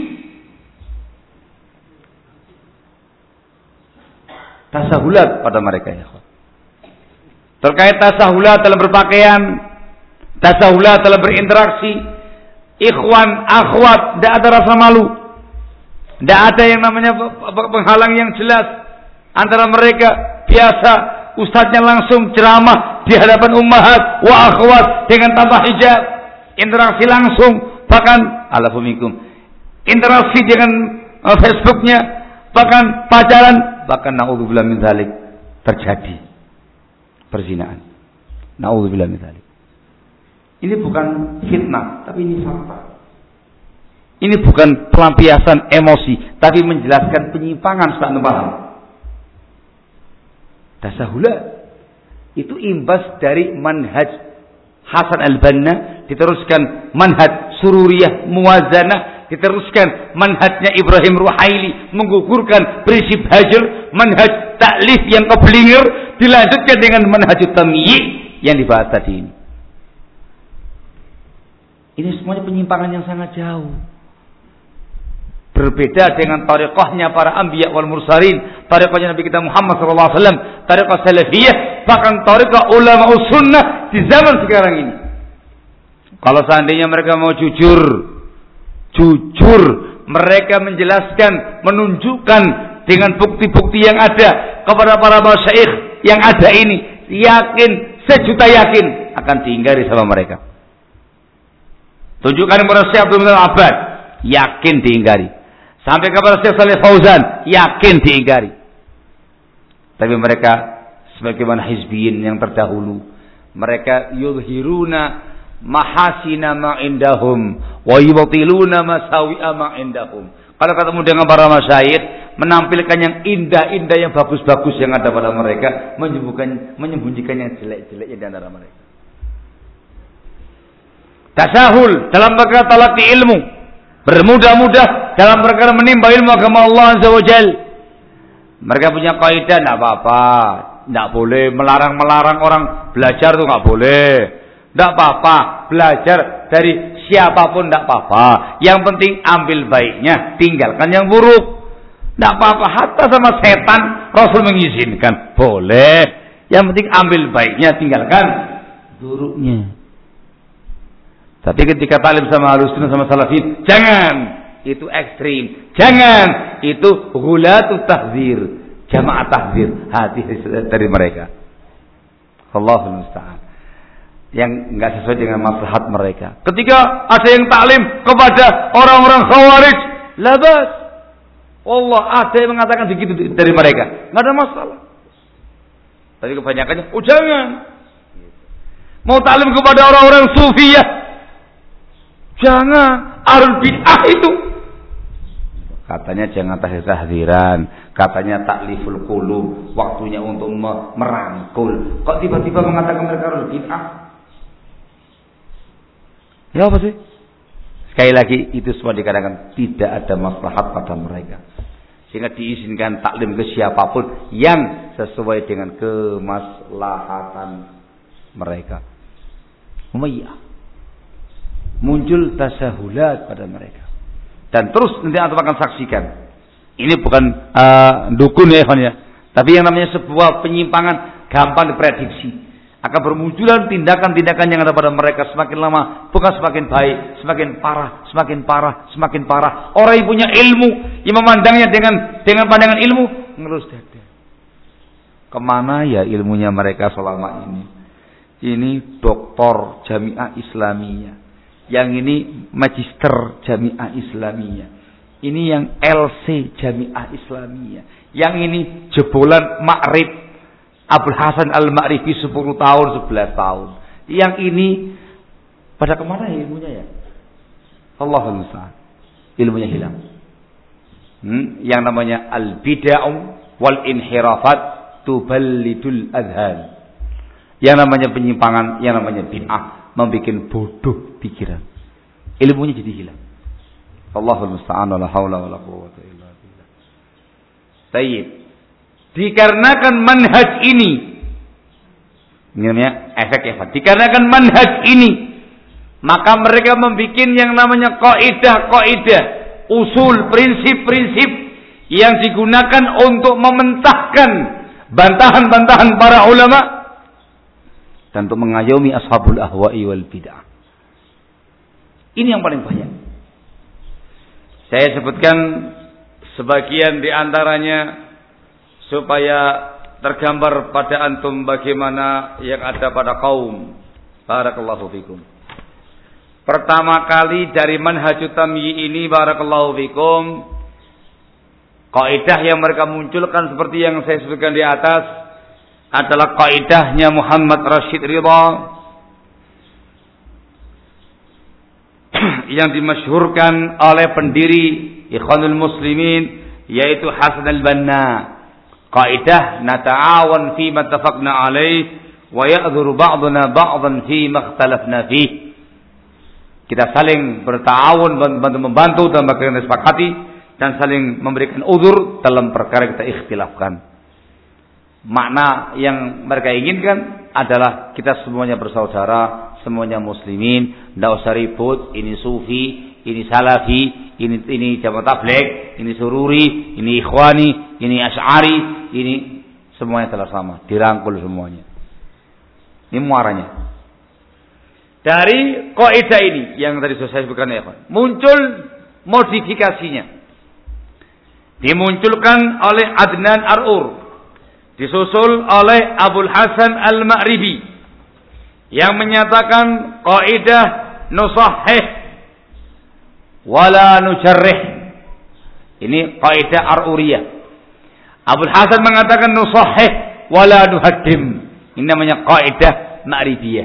Tasahulat pada mereka ya. Terkait tasahulat dalam berpakaian, tasahulat dalam berinteraksi, ikhwan, akhwat, tidak ada rasa malu. Tidak ada yang namanya penghalang yang jelas antara mereka. Biasa ustadznya langsung ceramah di hadapan ummahat wa akhwat dengan tanpa hijab, interaksi langsung, bahkan alafumikum, interaksi dengan Facebooknya, bahkan pacaran, bahkan naudzubillah min dzalik terjadi perzinaan. Naudzubillah min dzalik. Ini bukan fitnah, tapi ini fakta. Ini bukan pelampiasan emosi, tapi menjelaskan penyimpangan supaya paham. Tasahulat itu imbas dari manhaj Hasan al-Banna, diteruskan manhaj Sururiyah Muwazanah, diteruskan manhajnya Ibrahim Ruhaili menggugurkan prinsip hajr, manhaj taklif yang keblinger, dilanjutkan dengan manhaj tamyi' yang dibahas tadi ini. Ini semuanya penyimpangan yang sangat jauh. Berbeda dengan tariqahnya para anbiya wal mursalin, tariqahnya Nabi kita Muhammad sallallahu alaihi wasallam, tariqah salafiyah, bahkan tariqah ulama sunnah di zaman sekarang ini. Kalau seandainya mereka mau jujur, mereka menjelaskan, menunjukkan dengan bukti-bukti yang ada kepada para masyayikh yang ada ini, yakin, sejuta yakin akan diingkari sama mereka. Tunjukkan kepada Syekh Abdul Muhsin Al-Abbad, yakin diingkari. Sampai kepada Syekh Shalih Fauzan, yakin diingkari. Tapi mereka sebagaimana hizbiyin yang terdahulu, Mereka yuzhiruna mahasina ma indahum wa yubtiluna masawi'a ma indahum. Kalau ketemu dengan para masyayikh, menampilkan yang indah-indah, yang bagus-bagus yang ada pada mereka, menyembunyikan yang jelek-jeleknya di antara mereka. Tasahul dalam perkara talaqi ilmu, bermudah-mudah dalam perkara menimba ilmu agama Allah Azza wa Jal. Mereka punya kaidah, tidak apa-apa, tidak boleh melarang-melarang orang belajar, itu tidak boleh. Tidak apa-apa, belajar dari siapapun tidak apa-apa. Yang penting ambil baiknya, tinggalkan yang buruk. Tidak apa-apa, hatta sama setan Rasul mengizinkan, boleh. Yang penting ambil baiknya, tinggalkan buruknya. Tapi ketika talim sama Ahlussunnah sama Salafin, jangan, itu ekstrim. Jangan, itu ghulatu tahzir, jamaah tahzir, hati dari mereka. Allahul musta'an. Yang enggak sesuai dengan maslahat mereka. Ketika ada yang taklim kepada orang-orang Khawarij, labas. Allah, ada yang mengatakan begitu dari mereka, enggak ada masalah. Tapi kebanyakannya, oh jangan. Mau taklim kepada orang-orang Sufiyah, jangan. Ahlul bid'ah itu. Katanya jangan tahziran, katanya takliful qulub, waktunya untuk merangkul. Kok tiba-tiba mengatakan mereka ahlul bid'ah? Ya apa sih? Sekali lagi itu semua dikatakan tidak ada maslahat pada mereka, sehingga diizinkan taklim ke siapapun yang sesuai dengan kemaslahatan mereka. Umayyah muncul tasahulat pada mereka, dan terus nanti antum akan saksikan. Ini bukan dukun ya ikhwan ya, tapi yang namanya sebuah penyimpangan gampang diprediksi. Akan bermunculan tindakan-tindakan yang ada pada mereka semakin lama, bukan semakin baik, semakin parah, semakin parah, semakin parah. Orang yang punya ilmu, yang memandangnya dengan pandangan ilmu, ngelus dada. Kemana ya ilmunya mereka selama ini? Ini doktor Jamiah Islamiyah, yang ini magister Jamiah Islamiyah, ini yang LC Jamiah Islamiyah, yang ini jebolan Ma'rib Abul Hasan Al-Ma'rifi 10 tahun, 11 tahun. Yang ini pada kemana ya ilmunya ya? Allahul musta'an. Ilmunya hilang. Yang namanya al-bid'ah wal inhirafat tuballidul adhan. Yang namanya penyimpangan, yang namanya bid'ah, membuat bodoh pikiran. Ilmunya jadi hilang. Allahul musta'an, wala haula wala quwwata illa billah. Tayyib. Dikarenakan manhaj ini namanya efek efek. Dikarenakan manhaj ini, maka mereka membuat yang namanya kaidah-kaidah, usul, prinsip-prinsip yang digunakan untuk mementahkan bantahan-bantahan para ulama dan untuk mengayomi ashabul ahwa'i wal bid'ah. Ini yang paling banyak. Saya sebutkan sebagian di antaranya supaya tergambar pada antum bagaimana yang ada pada kaum. Barakallahu fikum. Pertama kali dari manhajut tamyi ini, barakallahu fikum, kaidah yang mereka munculkan seperti yang saya sebutkan di atas adalah kaidahnya Muhammad Rashid Ridha yang dimasyhurkan oleh pendiri Ikhwanul Muslimin, yaitu Hasan al-Banna. Kaidah nata'awan fi ma tafaqna alaih wa ya'dhuru ba'duna ba'dhan fi ma ikhtalafna fih. Kita saling berta'awun, membantu dalam perkara yang disepakati, dan saling memberikan uzur dalam perkara yang kita ikhtilafkan. Makna yang mereka inginkan adalah kita semuanya bersaudara, semuanya muslimin, tidak usah ribut, ini sufi, ini salafi, ini jamaah tabligh, ini sururi, ini ikhwani, ini asy'ari, ini semuanya telah sama, dirangkul semuanya. Ini muaranya. Dari kaidah ini yang tadi saya sebutkan ya, muncul modifikasinya. Dimunculkan oleh Adnan Ar'ur, disusul oleh Abul Hasan Al-Ma'ribi yang menyatakan kaidah nusahih wala nujarrih. Ini kaidah Ar'uriyah. Abul Hasan mengatakan nusahih wala nuhaddim. Ini namanya kaidah ma'rifiyah.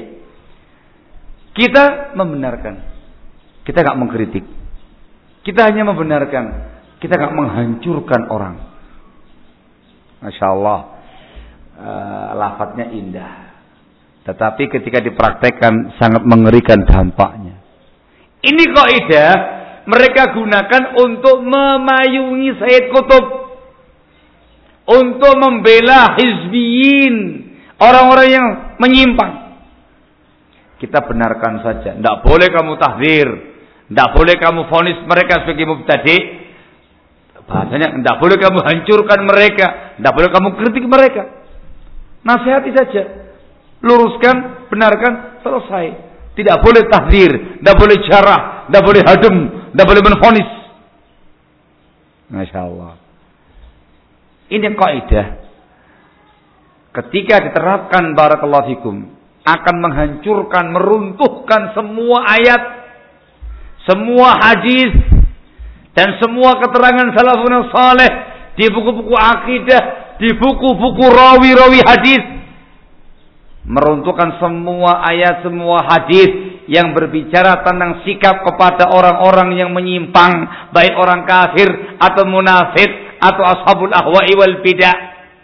Kita membenarkan. Kita enggak mengkritik. Kita hanya membenarkan. Kita enggak menghancurkan orang. Masya Allah. Lafadznya indah. Tetapi ketika dipraktekkan sangat mengerikan dampaknya. Ini kaidah mereka gunakan untuk memayungi Sayyid Qutb, untuk membela hizbiyin, orang-orang yang menyimpang. Kita benarkan saja. Tidak boleh kamu tahdzir, tidak boleh kamu vonis mereka sebagai mubtadi'. Bahasanya tidak boleh kamu hancurkan mereka, tidak boleh kamu kritik mereka. Nasihati saja, luruskan, benarkan, selesai. Tidak boleh tahdzir, tidak boleh jarah, tidak boleh hadem, tidak boleh menvonis. Masya Allah. Ini kaidah. Ketika diterapkan barakallahu fikum, akan menghancurkan, meruntuhkan semua ayat, semua hadis, dan semua keterangan salafun saleh di buku-buku akidah, di buku-buku rawi-rawi hadis. Meruntuhkan semua ayat, semua hadis yang berbicara tentang sikap kepada orang-orang yang menyimpang, baik orang kafir atau munafik atau ashabul ahwa'i wal bidah.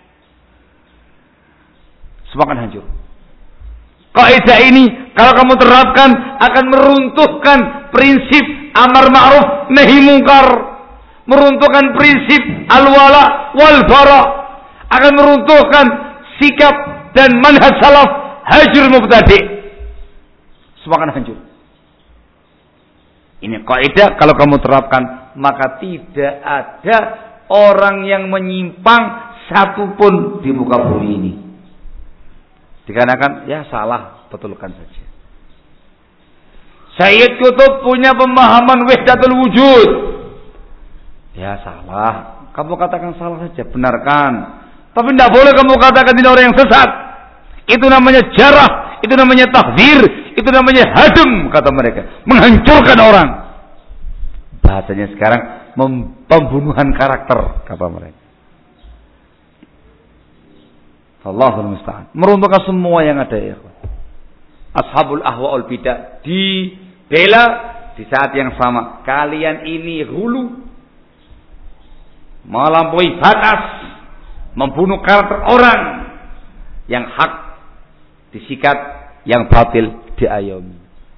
Semakin hancur. Kaidah ini kalau kamu terapkan akan meruntuhkan prinsip amar ma'ruf nahi mungkar, meruntuhkan prinsip al-wala wal bara, akan meruntuhkan sikap dan manhaj salaf hajur mubtadi'. Semakin hancur. Ini kaidah kalau kamu terapkan maka tidak ada orang yang menyimpang satupun di muka bumi ini. Dikarenakan ya salah, betulkan saja. Sayyid Qutb punya pemahaman wahdatul wujud. Ya salah, kamu katakan salah saja, benarkan. Tapi tidak boleh kamu katakan ini orang yang sesat. Itu namanya jarah, itu namanya tahdzir, itu namanya hadem, kata mereka. Menghancurkan orang. Bahasanya sekarang pembunuhan karakter, kata mereka. Allahul musta'an. Meruntuhkan semua yang ada ya. Ashabul ahwa'ul bidah dibela di saat yang sama. Kalian ini hulu, melampaui batas, membunuh karakter orang. Yang hak disikat, yang batil diayomi.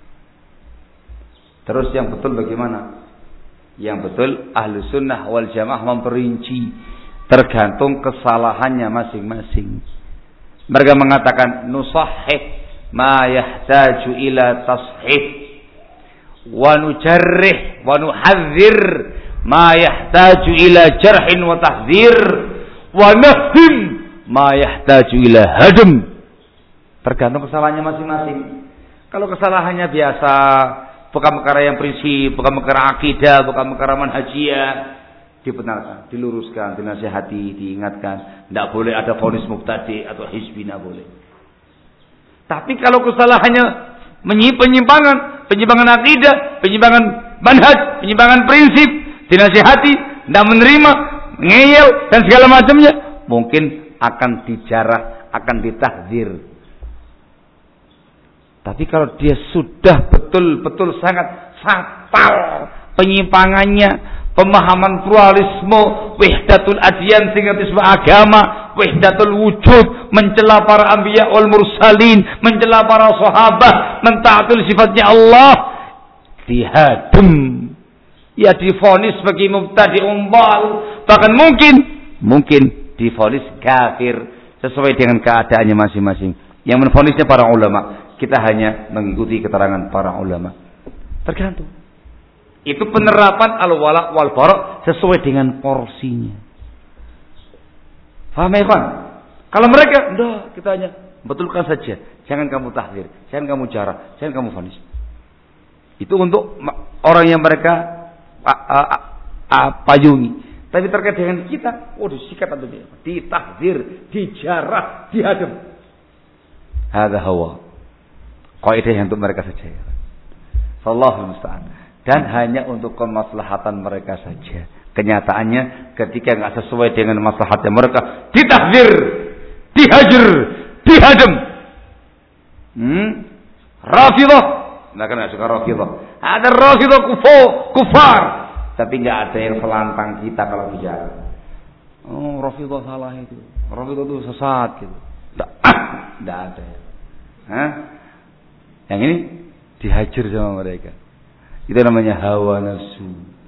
Terus yang betul bagaimana? Yang betul ahlu sunnah wal jamaah memperinci tergantung kesalahannya masing-masing. Mereka mengatakan nusahih ma yahtaju ila tashih wa nujarrih wa nuhadzir ma yahtaju ila jarhin wa tahdzir wa nahdim ma yahtaju ila hadm. Tergantung kesalahannya masing-masing. Kalau kesalahannya biasa, bukan perkara yang prinsip, bukan perkara akidah, bukan perkara manhajiyah, dibenarkan, diluruskan, dinasihati, diingatkan. Tidak boleh ada vonis mubtadi atau hizbi, tidak boleh. Tapi kalau kesalahannya penyimpangan akidah, penyimpangan manhaj, penyimpangan prinsip, dinasihati, tidak menerima, ngeyel dan segala macamnya, mungkin akan dijarah, akan ditahdzir. Tapi kalau dia sudah betul-betul sangat fatal penyimpangannya, pemahaman pluralisme, wahdatul adyan sehingga disebut agama, wahdatul wujud, mencela para anbiya wal mursalin, mencela para sahabat, menta'atul sifatnya Allah, dihadem, ya divonis bagi mubtadi umbal, bahkan mungkin divonis kafir sesuai dengan keadaannya masing-masing. Yang menvonisnya para ulama, kita hanya mengikuti keterangan para ulama. Tergantung. Itu penerapan al-wala wal bara sesuai dengan porsinya. Paham ya, Ikhwan? Kalau mereka, kita hanya betulkan saja. Jangan kamu tahdzir, jangan kamu jarah, jangan kamu vonis. Itu untuk orang yang mereka payungi. Tapi terkait dengan kita, disikat atau ditahdzir, dijarah, dihadam. Hadza huwa kaidah yang untuk mereka saja. Wallahu musta'an. Dan hanya untuk kemaslahatan mereka saja. Kenyataannya ketika enggak sesuai dengan maslahatnya mereka, ditahdzir, dihajar, dihadam. Rafidhah. Nah, kan enggak suka Rafidhah. Ada Rafidhah kufar. Tapi enggak ada yang selantang kita kalau bicara. Oh, Rafidhah salah itu. Rafidhah itu sesat gitu. Enggak ada. Hah? Yang ini dihajar sama mereka. Itu namanya hawa nafsu.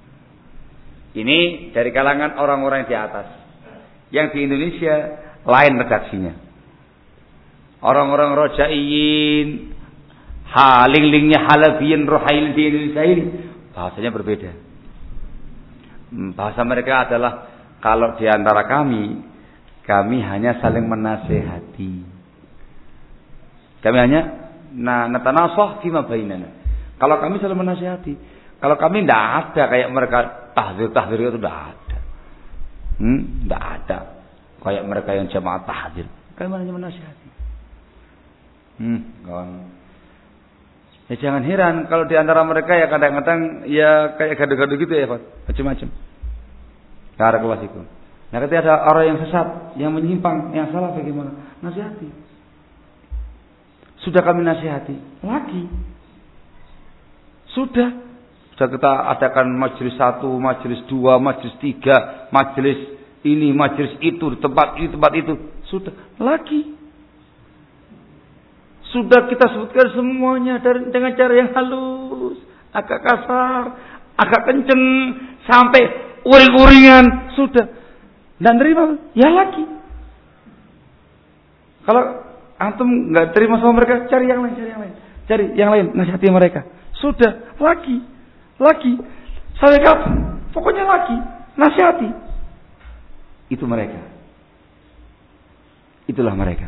Ini dari kalangan orang-orang di atas. Yang di Indonesia lain redaksinya. Orang-orang Rojaiyin, linglingnya Halafiyin, Ruhail di Indonesia ini bahasanya berbeda. Bahasa mereka adalah kalau di antara kami hanya saling menasehati. Kami hanya natanasah fima bainana. Kalau kami saling menasehati, kalau kami tidak ada kayak mereka tahdzir itu tidak ada. Tidak ada kayak mereka yang jamaah tahdzir. Kami hanya menasehati. Kawan. Ya jangan heran kalau di antara mereka ya kadang-kadang ya kayak gaduh-gaduh gitu ya, Pak. Macam-macam. Barakallahu fikum. Nah, ketika ada orang yang sesat, yang menyimpang, yang salah bagaimana? Nasihati. Sudah kami nasihati, lagi. Sudah kita adakan majelis 1, majelis 2, majelis 3, majelis ini, majelis itu, di tempat ini, tempat itu. Sudah, lagi. Sudah kita sebutkan semuanya dengan cara yang halus, agak kasar, agak kenceng, sampai uring-uringan. Sudah. Dan terima, ya lagi. Kalau antum nggak terima sama mereka, cari yang lain, nasihati mereka. Sudah, lagi. Sampai kapan? Pokoknya lagi, nasihati. Itu mereka. Itulah mereka.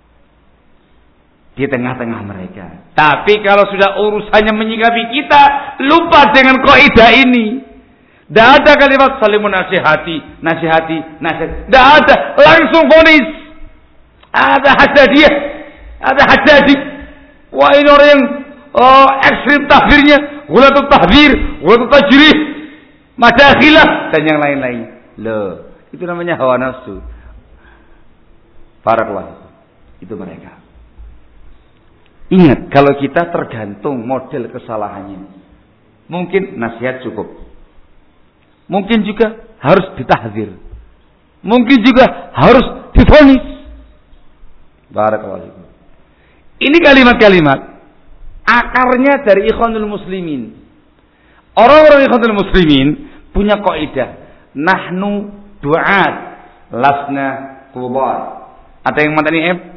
Di tengah-tengah mereka. Tapi kalau sudah urusannya menyikapi kita, lupa dengan kaidah ini. Tidak ada kalimat saling menasihati, nasihati. Tidak ada, langsung vonis. Ada hadadi. Wah, ini orang yang ekstrim tahbirnya, gulatul tahbir, gulatul tajrih, madakhilah dan yang lain-lain. Loh, itu namanya hawa nafsu. Barakallahu. Itu mereka. Ingat, kalau kita tergantung model kesalahannya. Mungkin nasihat cukup. Mungkin juga harus ditahdzir. Mungkin juga harus divonis. Barakallahu. Ini kalimat-kalimat akarnya dari Ikhwanul Muslimin. Orang-orang Ikhwanul Muslimin punya kaidah, nahnu du'at lasna qubat. Ada yang matani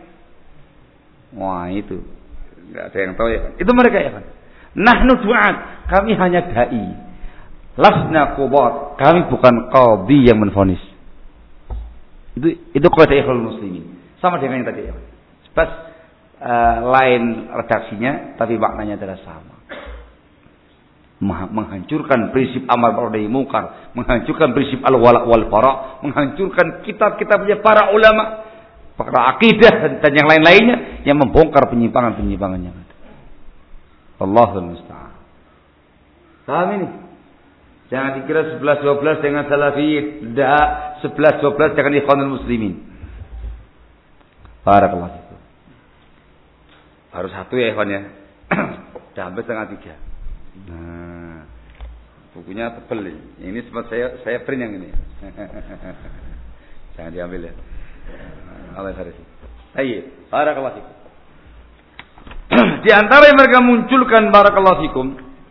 Wah, itu enggak ada yang tahu ya kan. Itu mereka ya kan. Nahnu du'at, kami hanya dai. Lasna qubat, kami bukan qadhi yang menvonis. Itu kaidah Ikhwanul Muslimin. Sama dengan yang tadi ya. Pas lain redaksinya, tapi maknanya adalah sama. Menghancurkan prinsip amar ma'ruf nahi munkar, menghancurkan prinsip al-wala wal bara, menghancurkan kitab-kitabnya para ulama, para akidah dan yang lain-lainnya yang membongkar penyimpangan-penyimpangannya. Allahul musta'an. Paham ini? Jangan dikira 11-12 dengan salafiyin. Tidak, 11-12 dengan Ikhwanul Muslimin. Barakallahu. Harus satu ya Ikhwan ya. Udah hampir 2:30. Nah, bukunya tebel ini. Ini sempat saya print yang ini. Jangan diambil ya. Allah harus. Ayo, barakallahu fikum. Di antara yang mereka munculkan barakallahu fikum,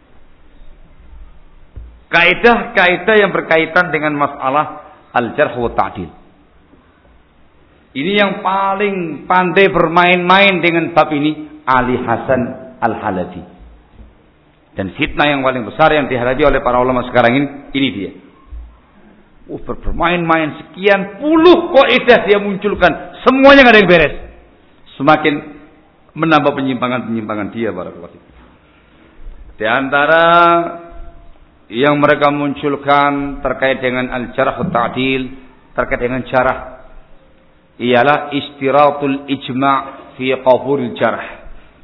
kaidah-kaidah yang berkaitan dengan masalah al-jarh wa ta'dil. Ini yang paling pandai bermain-main dengan bab ini Ali Hasan Al-Halabi. Dan fitnah yang paling besar yang dihadapi oleh para ulama sekarang ini dia. Bermain-main sekian puluh kaidah dia munculkan, semuanya enggak ada yang beres. Semakin menambah penyimpangan-penyimpangan dia barakallahu fikum. Di antara yang mereka munculkan terkait dengan al-jarh wa ta'dil, terkait dengan jarh, ialah istiratul ijma' fi qabulil jarh.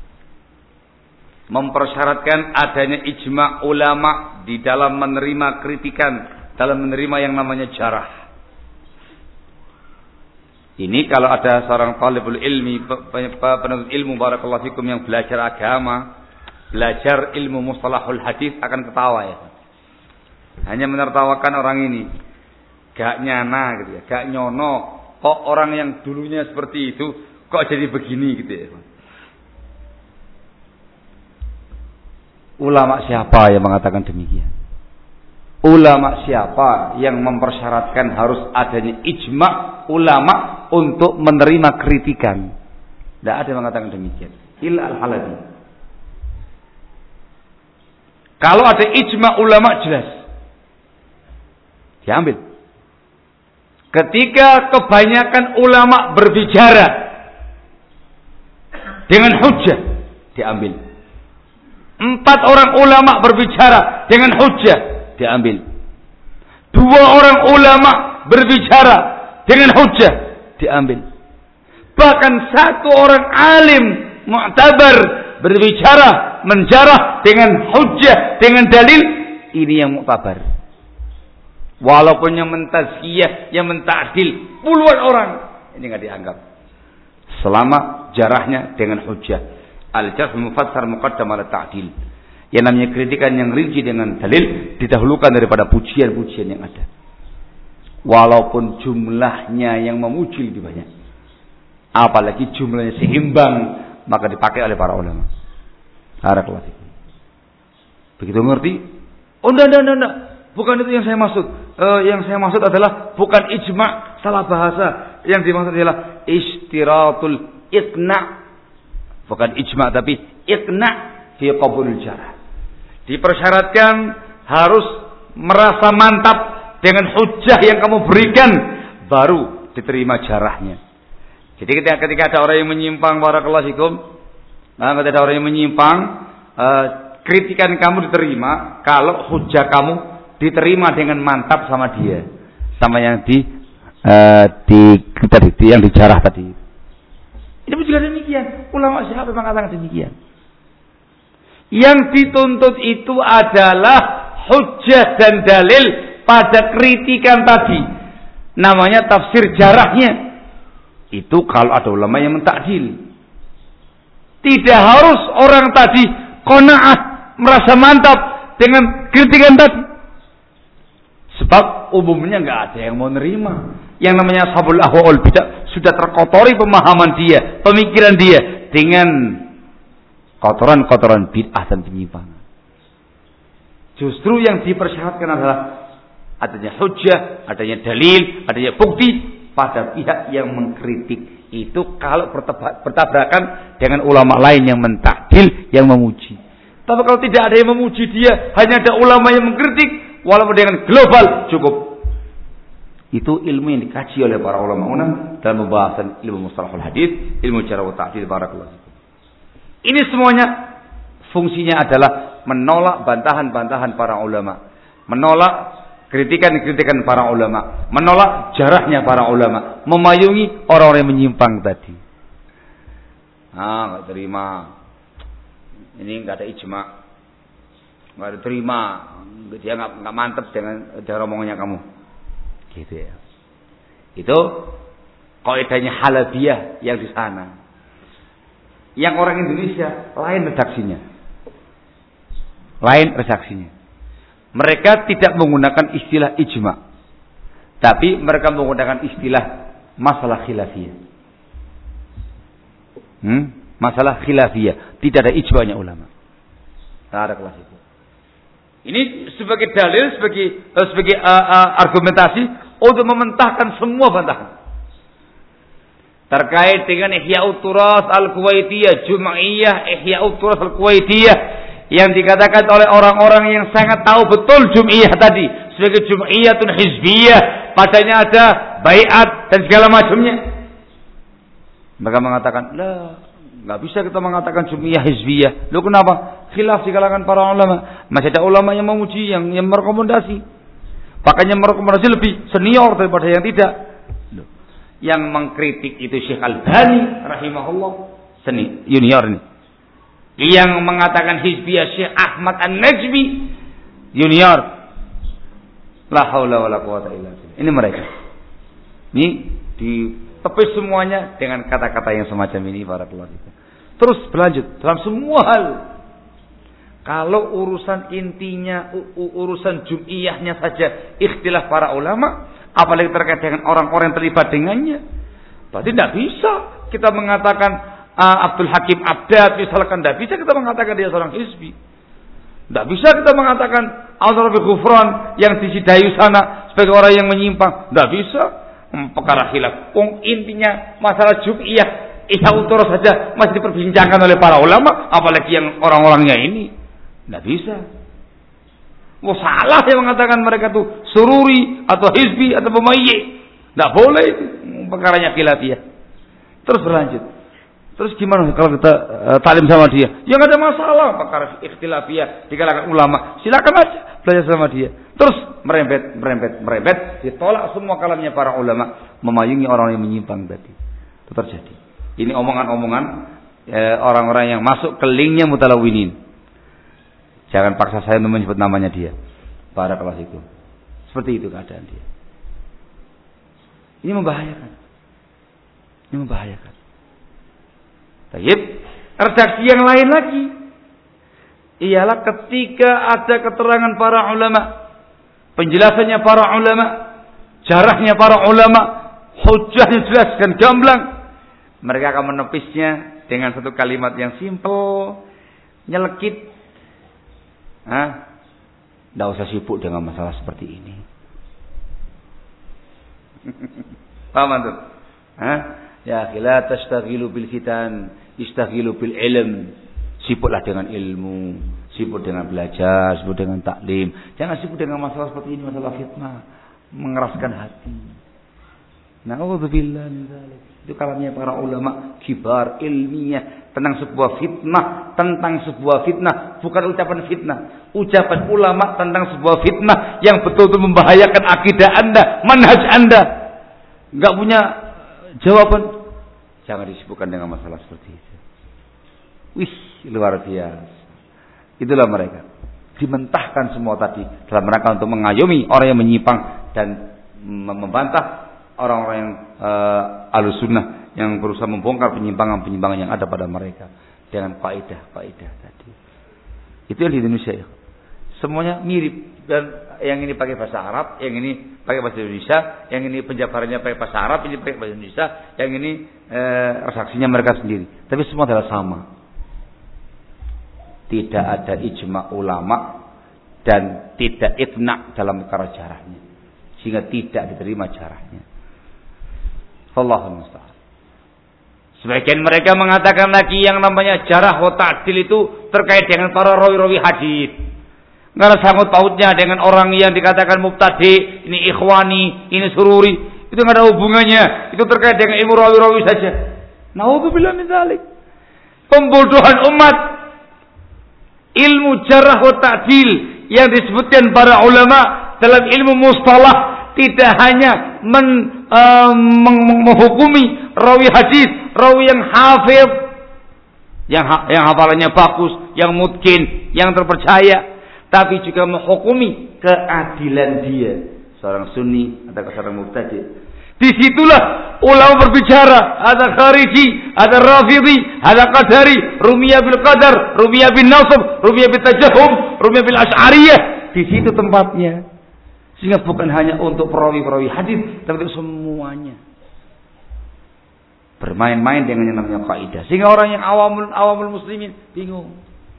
Mempersyaratkan adanya ijma' ulama di dalam menerima kritikan, dalam menerima yang namanya jarh. Ini kalau ada seorang talibul ilmi, penuntut ilmu barakallahu fikum yang belajar agama, belajar ilmu mustalahul hadis akan ketawa ya. Hanya menertawakan orang ini. Gak nyana gitu ya, gak nyono. Kok orang yang dulunya seperti itu kok jadi begini gitu ya. Ulama siapa yang mengatakan demikian? Ulama siapa yang mempersyaratkan harus adanya ijma' ulama untuk menerima kritikan? Tidak ada yang mengatakan demikian. Illa al-Halabi. Kalau ada ijma' ulama jelas diambil. Ketika kebanyakan ulama berbicara dengan hujjah, diambil. 4 orang ulama berbicara dengan hujjah, diambil. 2 orang ulama berbicara dengan hujjah, diambil. Bahkan 1 orang alim mu'tabar berbicara, menjarah dengan hujjah, dengan dalil, ini yang mu'tabar. Walaupun yang mentazkiyah, yang menta'dil puluhan orang, ini enggak dianggap. Selama jarahnya dengan hujjah. Al-jarh mufassar muqaddam ala ta'dil. Yang namanya kritikan yang rinci dengan dalil didahulukan daripada pujian-pujian yang ada. Walaupun jumlahnya yang memuji lebih banyak. Apalagi jumlahnya seimbang, maka dipakai oleh para ulama. Barakallahu fikum. Begitu ngerti? Oh enggak. Bukan itu yang saya maksud. Yang saya maksud adalah bukan ijma', salah bahasa. Yang dimaksud adalah istiratul iqna'. Bukan ijma' tapi iqna' fi qabulil jarah. Dipersyaratkan harus merasa mantap dengan hujjah yang kamu berikan baru diterima jarahnya. Jadi ketika ada orang yang menyimpang, barakallahu fikum, ketika ada orang yang menyimpang, kritikan kamu diterima kalau hujjah kamu diterima dengan mantap sama dia, sama yang yang dijarah tadi. Ini juga demikian. Ulama siapa mengatakan demikian? Yang dituntut itu adalah hujjah dan dalil pada kritikan tadi. Namanya tafsir jarahnya. Itu kalau ada ulama yang mentakdil. Tidak harus orang tadi qanaah, merasa mantap dengan kritikan tadi. Sebab umumnya nggak ada yang mau nerima. Yang namanya ashabul ahwa'ul bidah sudah terkotori pemahaman dia, pemikiran dia dengan kotoran-kotoran bid'ah dan penyimpangan. Justru yang dipersyaratkan adalah adanya hujjah, adanya dalil, adanya bukti pada pihak yang mengkritik. Itu kalau bertabrakan dengan ulama lain yang mentakdil, yang memuji. Tapi kalau tidak ada yang memuji dia, hanya ada ulama yang mengkritik, walaupun dengan global cukup. Itu ilmu yang dikaji oleh para ulama dalam pembahasan ilmu mustalahul hadis, ilmu jarh wa ta'dil. Barakallahu. Ini semuanya fungsinya adalah menolak bantahan-bantahan para ulama, menolak kritikan-kritikan para ulama, menolak jarahnya para ulama, memayungi orang-orang yang menyimpang tadi. Enggak terima. Ini enggak ada ijma'. Enggak ada terima. Dia enggak mantap dengan omongannya kamu. Gitu ya. Itu kaidahnya Halabiyah yang di sana. Yang orang Indonesia lain redaksinya. Mereka tidak menggunakan istilah ijma', tapi mereka menggunakan istilah masalah khilafiyah. Masalah khilafiyah, tidak ada ijma'nya ulama. Ada kelas itu. Ini sebagai dalil, sebagai argumentasi untuk mementahkan semua bantahan terkait dengan Ihya'ut Turas Al-Kuwaitiyah, Jum'iyah Ihya'ut Turas Al-Kuwaitiyah yang dikatakan oleh orang-orang yang sangat tahu betul Jum'iyah tadi sebagai Jum'iyatun Hizbiyah, padanya ada baiat dan segala macamnya. Mereka mengatakan, lah, nggak bisa kita mengatakan Jum'iyah Hizbiyah. Loh kenapa? Khilaf di kalangan para ulama. Masih ada ulama yang memuji, yang merekomendasi. Bahkan yang merekomendasi lebih senior daripada yang tidak. Loh. Yang mengkritik itu Syekh Al-Albani rahimahullah, junior ini. Yang mengatakan Hizbiyah Syekh Ahmad An-Najmi, junior. La haula wala quwata illa billah. Ini mereka. Ini di tepis semuanya dengan kata-kata yang semacam ini barakallahu fikum. Terus berlanjut dalam semua hal. Kalau urusan intinya, urusan jum'iyahnya saja ikhtilaf para ulama, apalagi terkait dengan orang-orang yang terlibat dengannya, berarti tidak bisa kita mengatakan Abdul Hakim Abdad misalkan, tidak bisa kita mengatakan dia seorang hizbi. Tidak bisa kita mengatakan Al-Rabi Ghufran yang di Sidayu sana sebagai orang yang menyimpang. Tidak bisa. Perkara khilaf. Intinya masalah jum'iyah, ihya-utur saja masih diperbincangkan oleh para ulama, apalagi yang orang-orangnya ini. Tidak bisa. Salah yang mengatakan mereka itu sururi atau hizbi atau pemayyi. Tidak boleh itu. Perkaranya khilafiyah. Terus berlanjut. Terus gimana kalau kita taklim sama dia? Ya nggak ada masalah perkara ikhtilafiyah di kalangan ulama. Silakan aja belajar sama dia. Terus merembet, ditolak semua kalamnya para ulama, memayungi orang yang menyimpang tadi. Itu terjadi. Ini omongan-omongan orang-orang yang masuk ke linknya mutalawinin. Jangan paksa saya untuk menyebut namanya dia. Barakallahu fikum. Seperti itu keadaan dia. Ini membahayakan. Baik, redaksi yang lain lagi ialah ketika ada keterangan para ulama, penjelasannya para ulama, jarahnya para ulama, hujahnya jelas dan gamblang, mereka akan menepisnya dengan satu kalimat yang simpel, nyelekit. Tidak usah sibuk dengan masalah seperti ini. Paham antum? Ya, la tastaghilu bil fitan, istaghilu bil ilm. Sibuklah dengan ilmu, sibuk dengan belajar, sibuk dengan taklim. Jangan sibuk dengan masalah seperti ini, masalah fitnah, mengeraskan hati. Na'udzubillah min dzalik. Itu kalamnya para ulama kibar ilmiah tentang sebuah fitnah, bukan ucapan fitnah. Ucapan ulama tentang sebuah fitnah yang betul-betul membahayakan akidah Anda, manhaj Anda. Enggak punya jawaban. Jangan disibukkan dengan masalah seperti itu. Wih, luar biasa. Itulah mereka. Dimentahkan semua tadi dalam rangka untuk mengayomi orang yang menyimpang dan membantah orang-orang yang Ahlussunnah yang berusaha membongkar penyimpangan-penyimpangan yang ada pada mereka dengan kaidah-kaidah tadi. Itu yang di Indonesia ya. Semuanya mirip, dan yang ini pakai bahasa Arab, yang ini pakai bahasa Indonesia, yang ini penjabarannya pakai bahasa Arab, ini pakai bahasa Indonesia, yang ini redaksinya mereka sendiri. Tapi semua adalah sama. Tidak ada ijma ulama dan tidak itna dalam perkara jarahnya, sehingga tidak diterima jarahnya. Wallahu musta'an. Sebagian mereka mengatakan lagi yang namanya jarah wa ta'dil itu terkait dengan para rawi-rawi hadis. Enggak ada sangkut pautnya dengan orang yang dikatakan mubtadi, ini ikhwani, ini sururi. Itu enggak ada hubungannya. Itu terkait dengan ilmu rawi-rawi saja. Na'udzubillah min dzalik. Pembodohan umat. Ilmu jarah wa ta'dil yang disebutkan para ulama dalam ilmu mustalah tidak hanya menghukumi rawi hadis, rawi yang hafid, yang hafalannya bagus, yang mungkin, yang terpercaya, tapi juga menghukumi keadilan dia, seorang sunni atau seorang mubtadi. Disitulah ulama berbicara, ada khariji, ada rafidhi, ada qadari, rumiyah bil qadar, rumiyah bin nasab, rumiyah bil tajahum, rumiyah bil asy'ariyah. Di situ tempatnya. Sehingga bukan hanya untuk perawi-perawi hadis, tapi untuk semuanya. Bermain-main dengan yang namanya kaidah. Sehingga orang yang awamul muslimin bingung.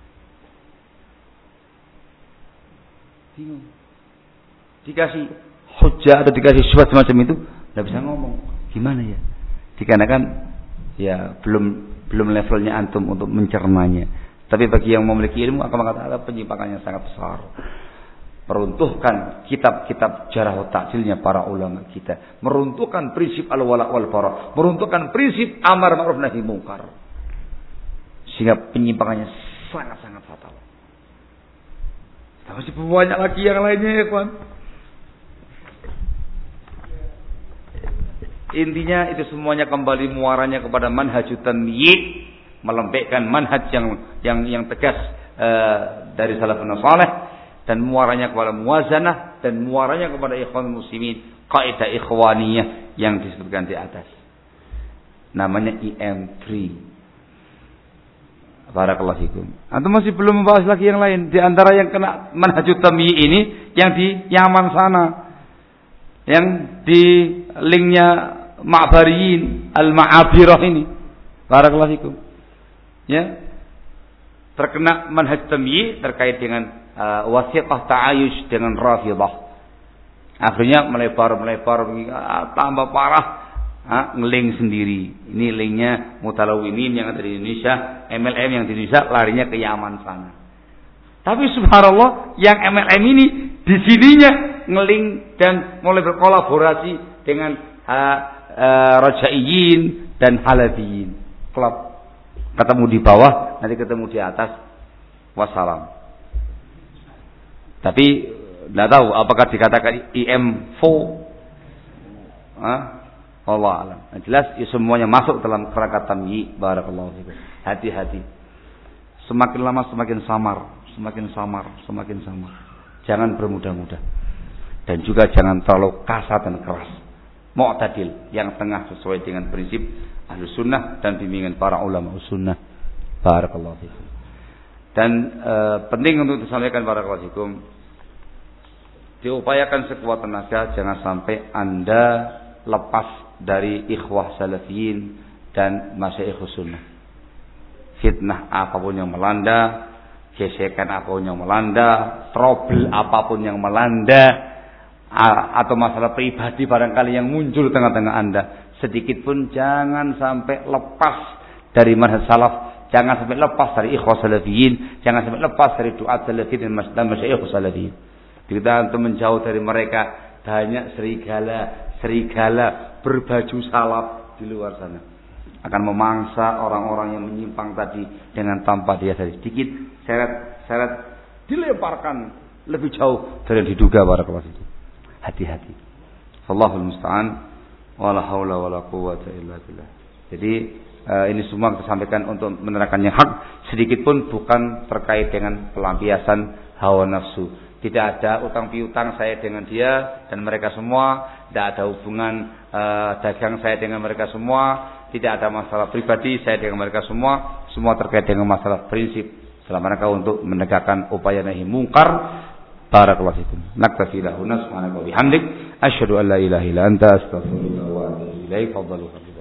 Dikasih hujjah atau dikasih syubhat semacam itu, tidak bisa ngomong. Gimana ya? Dikarenakan ya belum levelnya antum untuk mencernanya. Tapi bagi yang memiliki ilmu akan mengatakan penyimpangannya sangat besar. Meruntuhkan kitab-kitab jarah wa ta'dilnya para ulama kita, meruntuhkan prinsip al-wala wal bara, meruntuhkan prinsip amar ma'ruf nahi munkar, sehingga penyimpangannya sangat-sangat fatal. Masih banyak lagi yang lainnya ya kawan. Intinya itu semuanya kembali muaranya kepada manhajut tanyi', melembekkan manhaj yang tegas dari salafun salih, dan muaranya kepada muwazanah, dan muaranya kepada ikhwan muslimin, kaidah ikhwaniyah yang disebutkan di atas. namanya IM3. Barakallahu fikum. Antum masih belum membahas lagi yang lain. Di antara yang kena manhajut tamyi ini yang di Yaman sana. Yang di linknya Ma'bariyin, Al-Ma'abirah ini. Barakallahu fikum. Ya. Terkena manhaj tamyi terkait dengan wasiqah ta'ayush dengan Rafidhah. Akhirnya melebar tambah parah, ngeling sendiri. Ini linknya Mutalawwinin yang ada di Indonesia, MLM yang di Indonesia larinya ke Yaman sana. Tapi subhanallah, yang MLM ini di sininya ngeling dan mulai berkolaborasi dengan Rajaiyin dan Halabiyin. Klub ketemu di bawah, nanti ketemu di atas. Wassalam. Tapi tidak tahu apakah dikatakan IM4. Allah alam. Yang jelas semuanya masuk dalam kerangka tamyi. Barakallahu fikum. Hati-hati. Semakin lama semakin samar, semakin samar. Jangan bermudah-mudah. Dan juga jangan terlalu kasar dan keras. Mu'tadil, yang tengah sesuai dengan prinsip Ahlus Sunnah dan bimbingan para ulama sunnah. Barakallahu fikum. Dan penting untuk disampaikan barakallahu fikum, diupayakan sekuat tenaga jangan sampai Anda lepas dari ikhwah salafiyin dan masyaikhus sunnah. Fitnah apapun yang melanda, gesekan apapun yang melanda, trouble apapun yang melanda, atau masalah pribadi barangkali yang muncul di tengah-tengah Anda, sedikit pun jangan sampai lepas dari manhaj salaf, jangan sampai lepas dari ikhwah salafiyin, jangan sampai lepas dari doa salafiyin dan masyaikhus salafiyin. Kita untuk menjauh dari mereka, banyak serigala berbaju salaf di luar sana akan memangsa orang-orang yang menyimpang tadi dengan tanpa dia sadari. Sedikit seret dilemparkan lebih jauh dari yang diduga. Barakallahu fikum. Hati-hati. Wallahul musta'an. Wala haula wala quwwata illa billah. Jadi ini semua kita sampaikan untuk menerangkan yang hak, sedikit pun bukan terkait dengan pelampiasan hawa nafsu. Tidak ada utang piutang saya dengan dia dan mereka semua. Tidak ada hubungan dagang saya dengan mereka semua. Tidak ada masalah pribadi saya dengan mereka semua. Semua terkait dengan masalah prinsip dalam rangka untuk menegakkan upaya nahi mungkar. Barakallahu fikum. Naktafi lahuna subhanaka wa bihamdik. Asyhadu an la ilaha illa anta astaghfiruka wa atubu ilaik. Fadhalu.